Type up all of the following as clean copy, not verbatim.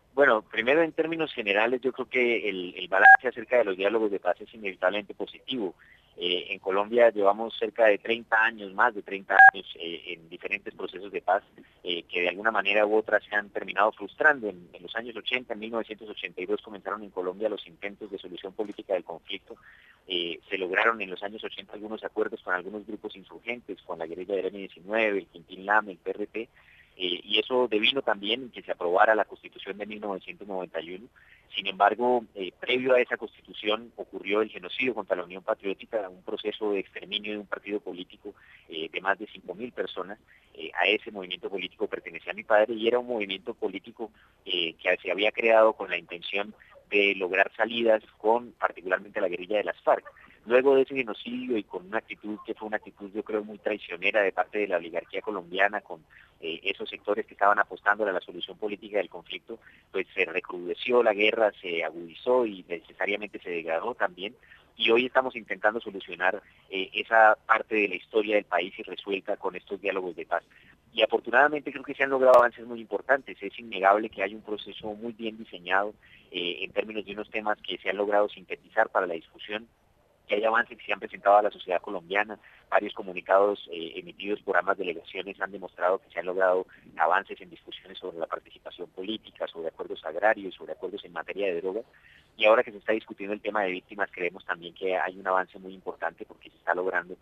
Bueno, primero en términos generales yo creo que el balance acerca de los diálogos de paz es inevitablemente positivo. En Colombia llevamos cerca de 30 años, más de 30 años en diferentes procesos de paz que de alguna manera u otra se han terminado frustrando. En los años 80, en 1982 comenzaron en Colombia los intentos de solución política del conflicto. Se lograron en los años 80 algunos acuerdos con algunos grupos insurgentes, con la guerrilla del M-19, el Quintín Lame, el PRT, y eso devino también que se aprobara la Constitución de 1991. Sin embargo, previo a esa Constitución ocurrió el genocidio contra la Unión Patriótica, un proceso de exterminio de un partido político de más de 5.000 personas. A ese movimiento político pertenecía mi padre y era un movimiento político que se había creado con la intención de lograr salidas con particularmente la guerrilla de las FARC. Luego de ese genocidio y con una actitud que fue una actitud yo creo muy traicionera de parte de la oligarquía colombiana, con esos sectores que estaban apostando a la solución política del conflicto, pues se recrudeció la guerra, se agudizó y necesariamente se degradó también. Y hoy estamos intentando solucionar esa parte de la historia del país irresuelta con estos diálogos de paz. Y afortunadamente creo que se han logrado avances muy importantes. Es innegable que hay un proceso muy bien diseñado en términos de unos temas que se han logrado sintetizar para la discusión, que hay avances que se han presentado a la sociedad colombiana. Varios comunicados emitidos por ambas delegaciones han demostrado que se han logrado avances en discusiones sobre la participación política, sobre acuerdos agrarios, sobre acuerdos en materia de drogas. Y ahora que se está discutiendo el tema de víctimas, creemos también que hay un avance muy importante porque se está logrando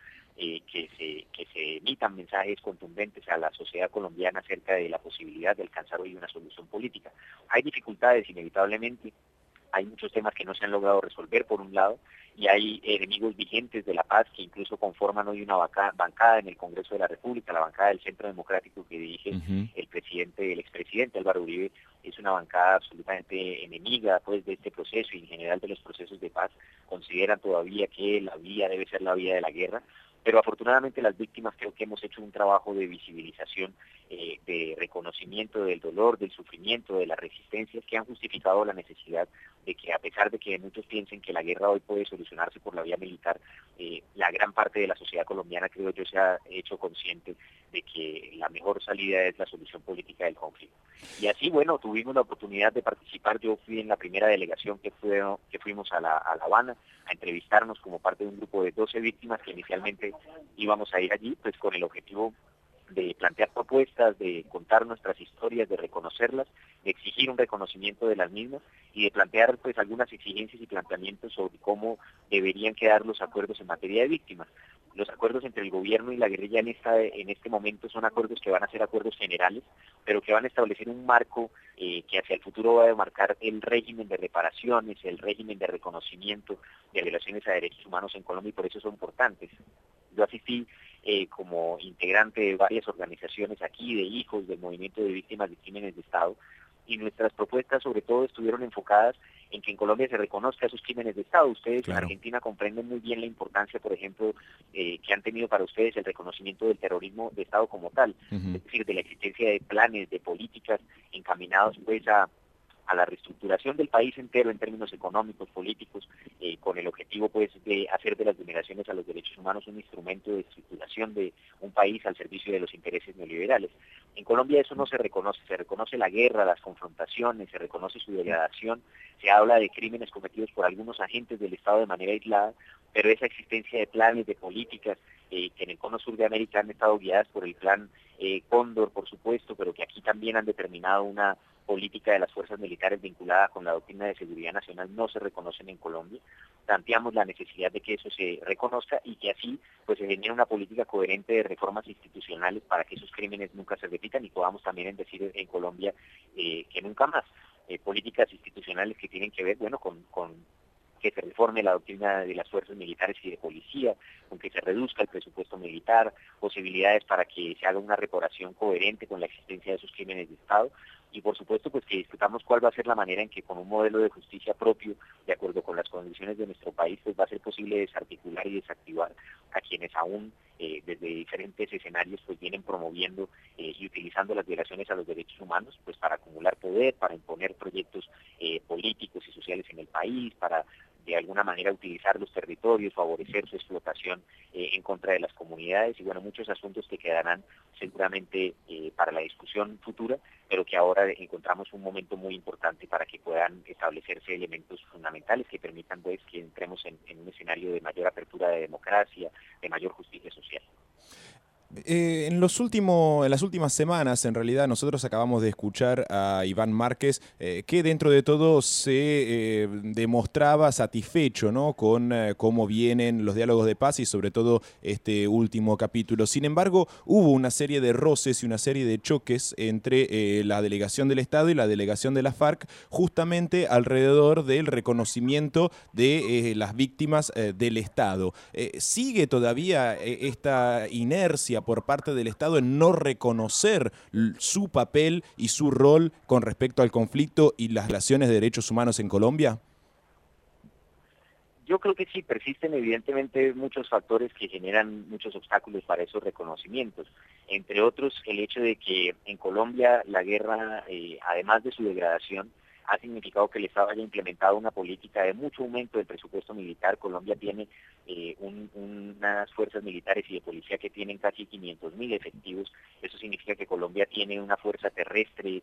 que se emitan mensajes contundentes a la sociedad colombiana acerca de la posibilidad de alcanzar hoy una solución política. Hay dificultades inevitablemente. Hay muchos temas que no se han logrado resolver por un lado y hay enemigos vigentes de la paz que incluso conforman hoy una bancada en el Congreso de la República, la bancada del Centro Democrático que dirige el expresidente Álvaro Uribe. Es una bancada absolutamente enemiga pues de este proceso y en general de los procesos de paz. Consideran todavía que la vía debe ser la vía de la guerra. Pero afortunadamente las víctimas creo que hemos hecho un trabajo de visibilización, de reconocimiento del dolor, del sufrimiento, de las resistencias que han justificado la necesidad de que a pesar de que muchos piensen que la guerra hoy puede solucionarse por la vía militar, la gran parte de la sociedad colombiana creo yo se ha hecho consciente de que la mejor salida es la solución política del conflicto. Y así, bueno, tuvimos la oportunidad de participar. Yo fui en la primera delegación que fuimos a La Habana a entrevistarnos como parte de un grupo de 12 víctimas que inicialmente íbamos a ir allí, pues con el objetivo de plantear propuestas, de contar nuestras historias, de reconocerlas, de exigir un reconocimiento de las mismas y de plantear pues algunas exigencias y planteamientos sobre cómo deberían quedar los acuerdos en materia de víctimas. Los acuerdos entre el gobierno y la guerrilla en este momento son acuerdos que van a ser acuerdos generales, pero que van a establecer un marco que hacia el futuro va a marcar el régimen de reparaciones, el régimen de reconocimiento de violaciones a derechos humanos en Colombia y por eso son importantes. Yo asistí como integrante de varias organizaciones aquí, de hijos del movimiento de víctimas de crímenes de Estado, y nuestras propuestas sobre todo estuvieron enfocadas en que en Colombia se reconozca esos crímenes de Estado. Ustedes en Argentina comprenden muy bien la importancia, por ejemplo, que han tenido para ustedes el reconocimiento del terrorismo de Estado como tal, es decir, de la existencia de planes, de políticas encaminados pues a la reestructuración del país entero en términos económicos, políticos, con el objetivo pues de hacer de las vulneraciones a los derechos humanos un instrumento de estructuración de un país al servicio de los intereses neoliberales. En Colombia eso no se reconoce la guerra, las confrontaciones, se reconoce su degradación, se habla de crímenes cometidos por algunos agentes del Estado de manera aislada, pero esa existencia de planes, de políticas, que en el cono sur de América han estado guiadas por el plan Cóndor, por supuesto, pero que aquí también han determinado una política de las fuerzas militares vinculada con la doctrina de seguridad nacional, no se reconocen en Colombia. Planteamos la necesidad de que eso se reconozca y que así pues se genere una política coherente de reformas institucionales para que esos crímenes nunca se repitan y podamos también decir en Colombia que nunca más. Políticas institucionales que tienen que ver, bueno, con que se reforme la doctrina de las fuerzas militares y de policía, con que se reduzca el presupuesto militar, posibilidades para que se haga una reparación coherente con la existencia de esos crímenes de Estado y por supuesto pues que discutamos cuál va a ser la manera en que con un modelo de justicia propio, de acuerdo con las condiciones de nuestro país, pues va a ser posible desarticular y desactivar a quienes aún desde diferentes escenarios pues vienen promoviendo y utilizando las violaciones a los derechos humanos pues para acumular poder, para imponer proyectos políticos y sociales en el país, para de alguna manera utilizar los territorios, favorecer su explotación en contra de las comunidades y bueno, muchos asuntos que quedarán seguramente para la discusión futura, pero que ahora encontramos un momento muy importante para que puedan establecerse elementos fundamentales que permitan pues que entremos en un escenario de mayor apertura de democracia, de mayor justicia social. En las últimas semanas, en realidad, nosotros acabamos de escuchar a Iván Márquez, que dentro de todo se demostraba satisfecho, ¿no?, con cómo vienen los diálogos de paz y sobre todo este último capítulo. Sin embargo, hubo una serie de roces y una serie de choques entre la delegación del Estado y la delegación de la FARC, justamente alrededor del reconocimiento de las víctimas del Estado. ¿Sigue todavía esta inercia por parte del Estado en no reconocer su papel y su rol con respecto al conflicto y las violaciones de derechos humanos en Colombia? Yo creo que sí, persisten evidentemente muchos factores que generan muchos obstáculos para esos reconocimientos. Entre otros, el hecho de que en Colombia la guerra, además de su degradación, ha significado que el Estado haya implementado una política de mucho aumento del presupuesto militar. Colombia tiene unas fuerzas militares y de policía que tienen casi 500.000 efectivos. Eso significa que Colombia tiene una fuerza terrestre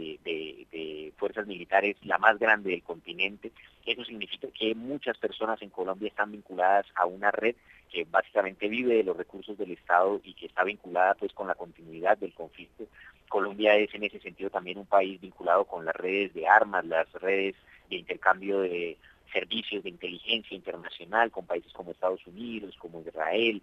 de fuerzas militares la más grande del continente. Eso significa que muchas personas en Colombia están vinculadas a una red que básicamente vive de los recursos del Estado y que está vinculada pues con la continuidad del conflicto. Colombia es en ese sentido también un país vinculado con las redes de armas, las redes de intercambio de servicios de inteligencia internacional con países como Estados Unidos, como Israel,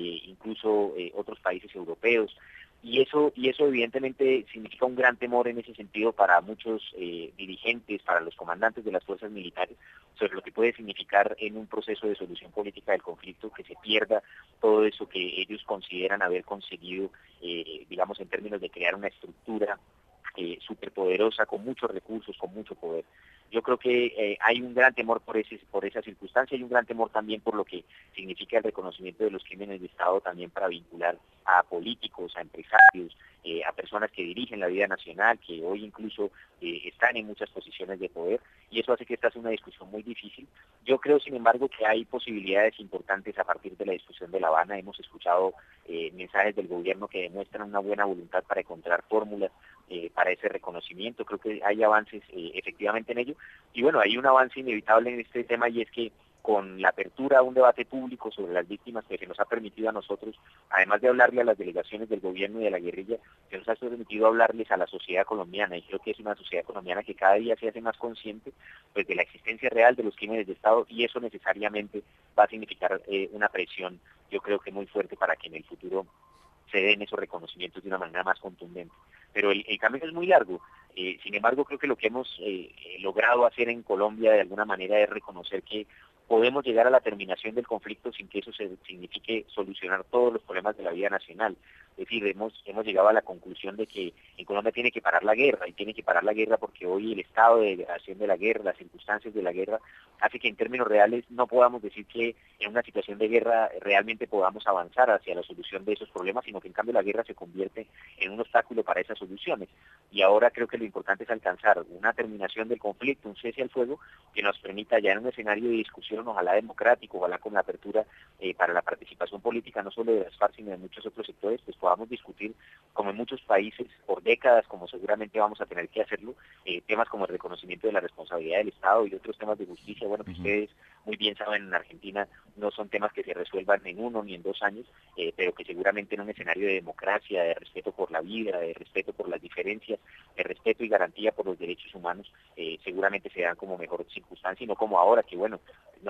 incluso otros países europeos. Y eso evidentemente significa un gran temor en ese sentido para muchos dirigentes, para los comandantes de las fuerzas militares, sobre lo que puede significar en un proceso de solución política del conflicto que se pierda todo eso que ellos consideran haber conseguido, digamos, en términos de crear una estructura superpoderosa, con muchos recursos, con mucho poder. Yo creo que hay un gran temor por esa circunstancia, hay un gran temor también por lo que significa el reconocimiento de los crímenes de Estado también para vincular a políticos, a empresarios, a personas que dirigen la vida nacional, que hoy incluso están en muchas posiciones de poder, y eso hace que esta sea una discusión muy difícil. Yo creo, sin embargo, que hay posibilidades importantes a partir de la discusión de La Habana. Hemos escuchado mensajes del gobierno que demuestran una buena voluntad para encontrar fórmulas para ese reconocimiento. Creo que hay avances efectivamente en ello. Y bueno, hay un avance inevitable en este tema, y es que con la apertura a un debate público sobre las víctimas que se nos ha permitido a nosotros, además de hablarle a las delegaciones del gobierno y de la guerrilla, se nos ha permitido hablarles a la sociedad colombiana, y creo que es una sociedad colombiana que cada día se hace más consciente pues de la existencia real de los crímenes de Estado, y eso necesariamente va a significar una presión, yo creo que muy fuerte, para que en el futuro se den esos reconocimientos de una manera más contundente. Pero el camino es muy largo. Sin embargo, creo que lo que hemos logrado hacer en Colombia de alguna manera es reconocer que podemos llegar a la terminación del conflicto sin que eso signifique solucionar todos los problemas de la vida nacional. Es decir, hemos llegado a la conclusión de que en Colombia tiene que parar la guerra, y tiene que parar la guerra porque hoy el estado de degradación de la guerra, las circunstancias de la guerra, hace que en términos reales no podamos decir que en una situación de guerra realmente podamos avanzar hacia la solución de esos problemas, sino que en cambio la guerra se convierte en un obstáculo para esas soluciones. Y ahora creo que lo importante es alcanzar una terminación del conflicto, un cese al fuego, que nos permita ya en un escenario de discusión, ojalá democrático, ojalá con la apertura para la participación política, no solo de las FARC, sino de muchos otros sectores, pues podamos discutir, como en muchos países, por décadas, como seguramente vamos a tener que hacerlo, temas como el reconocimiento de la responsabilidad del Estado y otros temas de justicia. Bueno, que ustedes muy bien saben, en Argentina no son temas que se resuelvan en 1 ni en 2 años, pero que seguramente en un escenario de democracia, de respeto por la vida, de respeto por las diferencias, de respeto y garantía por los derechos humanos, seguramente se dan como mejor circunstancia, y no como ahora, que bueno,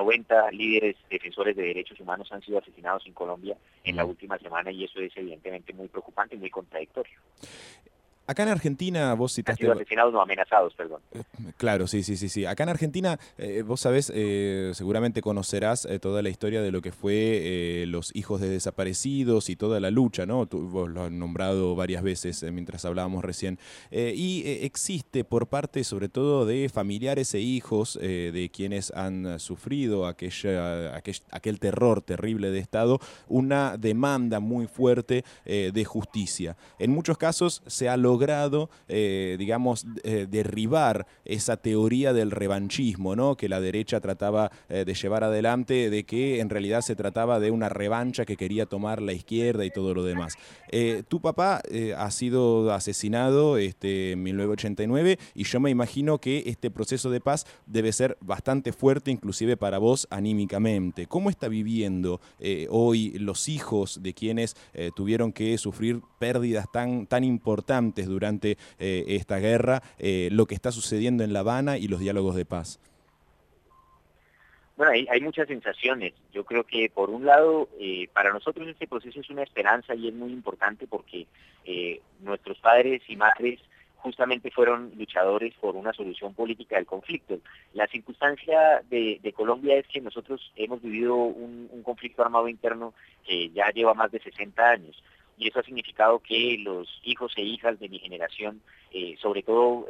90 líderes defensores de derechos humanos han sido asesinados en Colombia en la última semana, y eso es evidentemente muy preocupante y muy contradictorio. Acá en Argentina vos Han citaste... sido asesinados, no amenazados, perdón. Claro, sí, sí, sí, sí. Acá en Argentina, vos sabés, seguramente conocerás toda la historia de lo que fue los hijos de desaparecidos y toda la lucha, ¿no? Vos lo has nombrado varias veces mientras hablábamos recién. Existe por parte, sobre todo, de familiares e hijos de quienes han sufrido aquel terror terrible de Estado, una demanda muy fuerte de justicia. En muchos casos se ha logrado logrado, digamos, derribar esa teoría del revanchismo, ¿no? Que la derecha trataba de llevar adelante, de que en realidad se trataba de una revancha que quería tomar la izquierda y todo lo demás. Tu papá ha sido asesinado en 1989 y yo me imagino que este proceso de paz debe ser bastante fuerte, inclusive para vos anímicamente. ¿Cómo está viviendo hoy los hijos de quienes tuvieron que sufrir pérdidas tan importantes durante esta guerra, lo que está sucediendo en La Habana y los diálogos de paz? Bueno, hay muchas sensaciones. Yo creo que por un lado, para nosotros este proceso es una esperanza y es muy importante porque nuestros padres y madres justamente fueron luchadores por una solución política del conflicto. La circunstancia de Colombia es que nosotros hemos vivido un conflicto armado interno que ya lleva más de 60 años. Y eso ha significado que los hijos e hijas de mi generación, sobre todo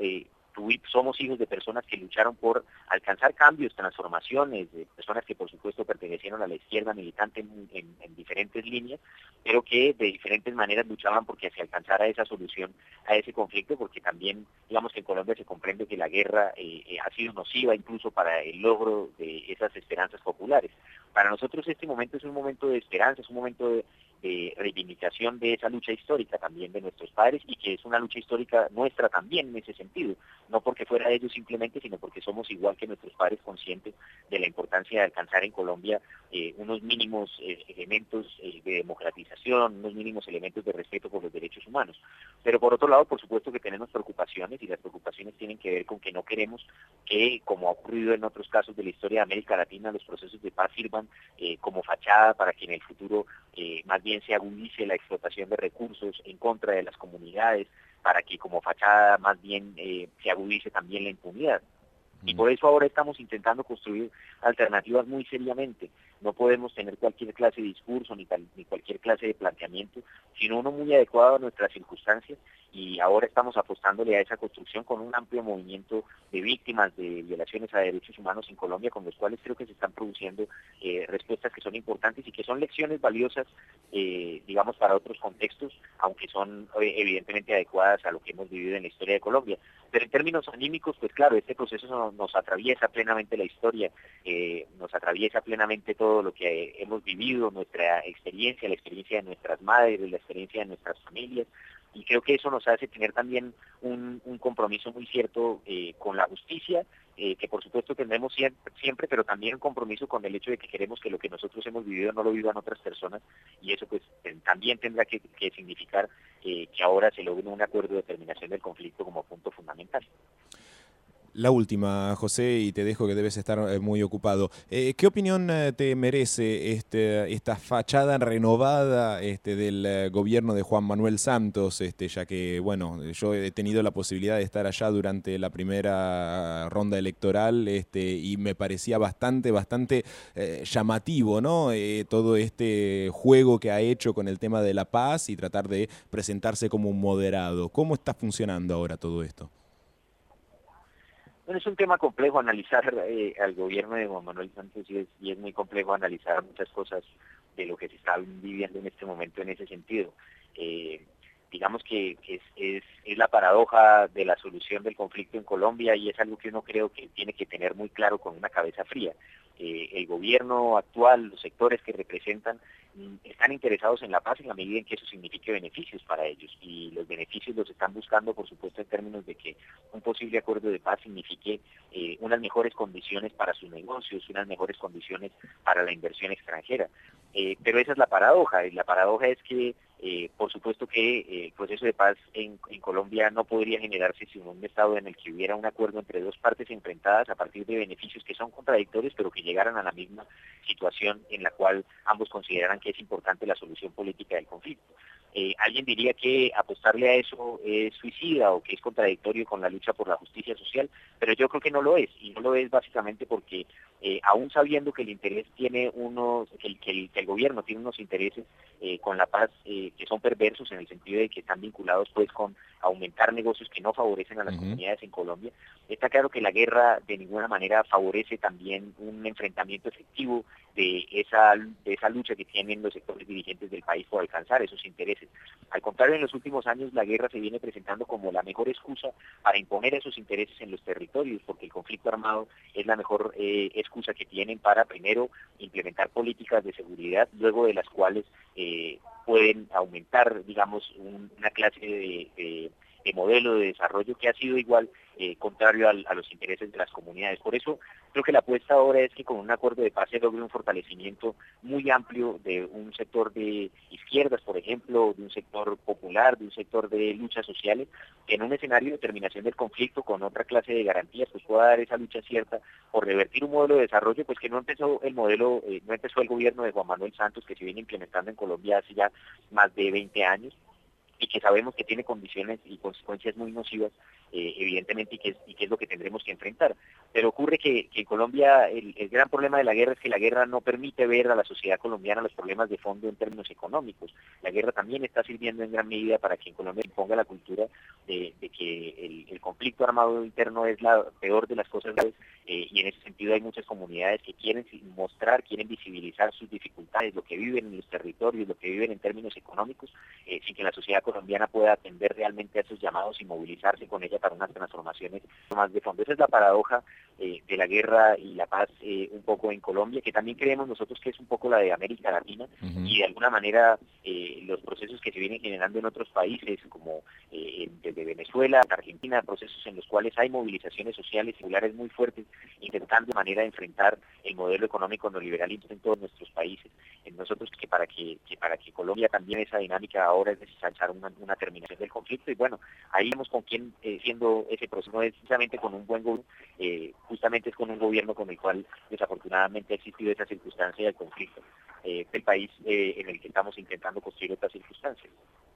somos hijos de personas que lucharon por alcanzar cambios, transformaciones, de personas que por supuesto pertenecieron a la izquierda militante en diferentes líneas, pero que de diferentes maneras luchaban porque se alcanzara esa solución a ese conflicto, porque también, digamos que en Colombia se comprende que la guerra ha sido nociva incluso para el logro de esas esperanzas populares. Para nosotros este momento es un momento de esperanza, es un momento de reivindicación de esa lucha histórica también de nuestros padres y que es una lucha histórica nuestra también en ese sentido, no porque fuera de ellos simplemente, sino porque somos igual que nuestros padres conscientes de la importancia de alcanzar en Colombia unos mínimos elementos de democratización, unos mínimos elementos de respeto por los derechos humanos. Pero por otro lado, por supuesto que tenemos preocupaciones y las preocupaciones tienen que ver con que no queremos que, como ha ocurrido en otros casos de la historia de América Latina, los procesos de paz sirvan como fachada para que en el futuro más bien se agudice la explotación de recursos en contra de las comunidades, para que como fachada más bien se agudice también la impunidad. Y por eso ahora estamos intentando construir alternativas muy seriamente. No podemos tener cualquier clase de discurso ni cualquier clase de planteamiento, sino uno muy adecuado a nuestras circunstancias, y ahora estamos apostándole a esa construcción con un amplio movimiento de víctimas de violaciones a derechos humanos en Colombia, con los cuales creo que se están produciendo respuestas que son importantes y que son lecciones valiosas, digamos, para otros contextos, aunque son evidentemente adecuadas a lo que hemos vivido en la historia de Colombia. Pero en términos anímicos, pues claro, este proceso nos atraviesa plenamente la historia, nos atraviesa plenamente todo lo que hemos vivido, nuestra experiencia, la experiencia de nuestras madres, la experiencia de nuestras familias, y creo que eso nos hace tener también un compromiso muy cierto con la justicia, que por supuesto tendremos siempre, pero también un compromiso con el hecho de que queremos que lo que nosotros hemos vivido no lo vivan otras personas, y eso pues también tendrá que significar que ahora se logre un acuerdo de terminación del conflicto como punto fundamental. La última, José, y te dejo que debes estar muy ocupado. ¿Qué opinión te merece esta fachada renovada del gobierno de Juan Manuel Santos? Ya que, bueno, yo he tenido la posibilidad de estar allá durante la primera ronda electoral y me parecía bastante llamativo, ¿no? Todo este juego que ha hecho con el tema de la paz y tratar de presentarse como un moderado. ¿Cómo está funcionando ahora todo esto? Bueno, es un tema complejo analizar al gobierno de Juan Manuel Santos, y es muy complejo analizar muchas cosas de lo que se está viviendo en este momento en ese sentido. Eh, digamos que es la paradoja de la solución del conflicto en Colombia, y es algo que uno creo que tiene que tener muy claro con una cabeza fría. El gobierno actual, los sectores que representan, están interesados en la paz en la medida en que eso signifique beneficios para ellos, y los beneficios los están buscando por supuesto en términos de que un posible acuerdo de paz signifique unas mejores condiciones para sus negocios, unas mejores condiciones para la inversión extranjera. Pero esa es la paradoja, y la paradoja es que por supuesto que el proceso de paz en Colombia no podría generarse sin un Estado en el que hubiera un acuerdo entre dos partes enfrentadas a partir de beneficios que son contradictorios, pero que llegaran a la misma situación en la cual ambos consideran que es importante la solución política del conflicto. Alguien diría que apostarle a eso es suicida o que es contradictorio con la lucha por la justicia social, pero yo creo que no lo es, y no lo es básicamente porque aún sabiendo que el interés tiene que el gobierno tiene unos intereses con la paz que son perversos, en el sentido de que están vinculados pues con aumentar negocios que no favorecen a las comunidades en Colombia, está claro que la guerra de ninguna manera favorece también un enfrentamiento efectivo de esa lucha que tienen los sectores dirigentes del país por alcanzar esos intereses. intereses. Al contrario, en los últimos años la guerra se viene presentando como la mejor excusa para imponer esos intereses en los territorios, porque el conflicto armado es la mejor excusa que tienen para, primero, implementar políticas de seguridad, luego de las cuales pueden aumentar, digamos, una clase de modelo de desarrollo que ha sido igual contrario a los intereses de las comunidades. Por eso creo que la apuesta ahora es que con un acuerdo de paz se logre un fortalecimiento muy amplio de un sector de izquierdas, por ejemplo, de un sector popular, de un sector de luchas sociales, que en un escenario de terminación del conflicto con otra clase de garantías pues pueda dar esa lucha cierta por revertir un modelo de desarrollo pues que no empezó el modelo, no empezó el gobierno de Juan Manuel Santos, que se viene implementando en Colombia hace ya más de 20 años, y que sabemos que tiene condiciones y consecuencias muy nocivas, evidentemente, y que es lo que tendremos que enfrentar. Pero ocurre que en Colombia el gran problema de la guerra es que la guerra no permite ver a la sociedad colombiana los problemas de fondo en términos económicos. La guerra también está sirviendo en gran medida para que en Colombia imponga la cultura de que el conflicto armado interno es la peor de las cosas, y en ese sentido hay muchas comunidades que quieren mostrar, quieren visibilizar sus dificultades, lo que viven en los territorios, lo que viven en términos económicos, sin que la sociedad colombiana pueda atender realmente a esos llamados y movilizarse con ella para unas transformaciones más de fondo. Esa es la paradoja de la guerra y la paz un poco en Colombia, que también creemos nosotros que es un poco la de América Latina, y de alguna manera los procesos que se vienen generando en otros países, como desde Venezuela, Argentina, procesos en los cuales hay movilizaciones sociales singulares muy fuertes, intentando de manera de enfrentar el modelo económico neoliberalista en todos nuestros países. En nosotros que para que Colombia también esa dinámica ahora es necesario una terminación del conflicto, y bueno, ahí vemos con quién siendo ese proceso, no es precisamente con un buen gobierno, justamente es con un gobierno con el cual desafortunadamente ha existido esa circunstancia del conflicto del país en el que estamos intentando construir otras circunstancias.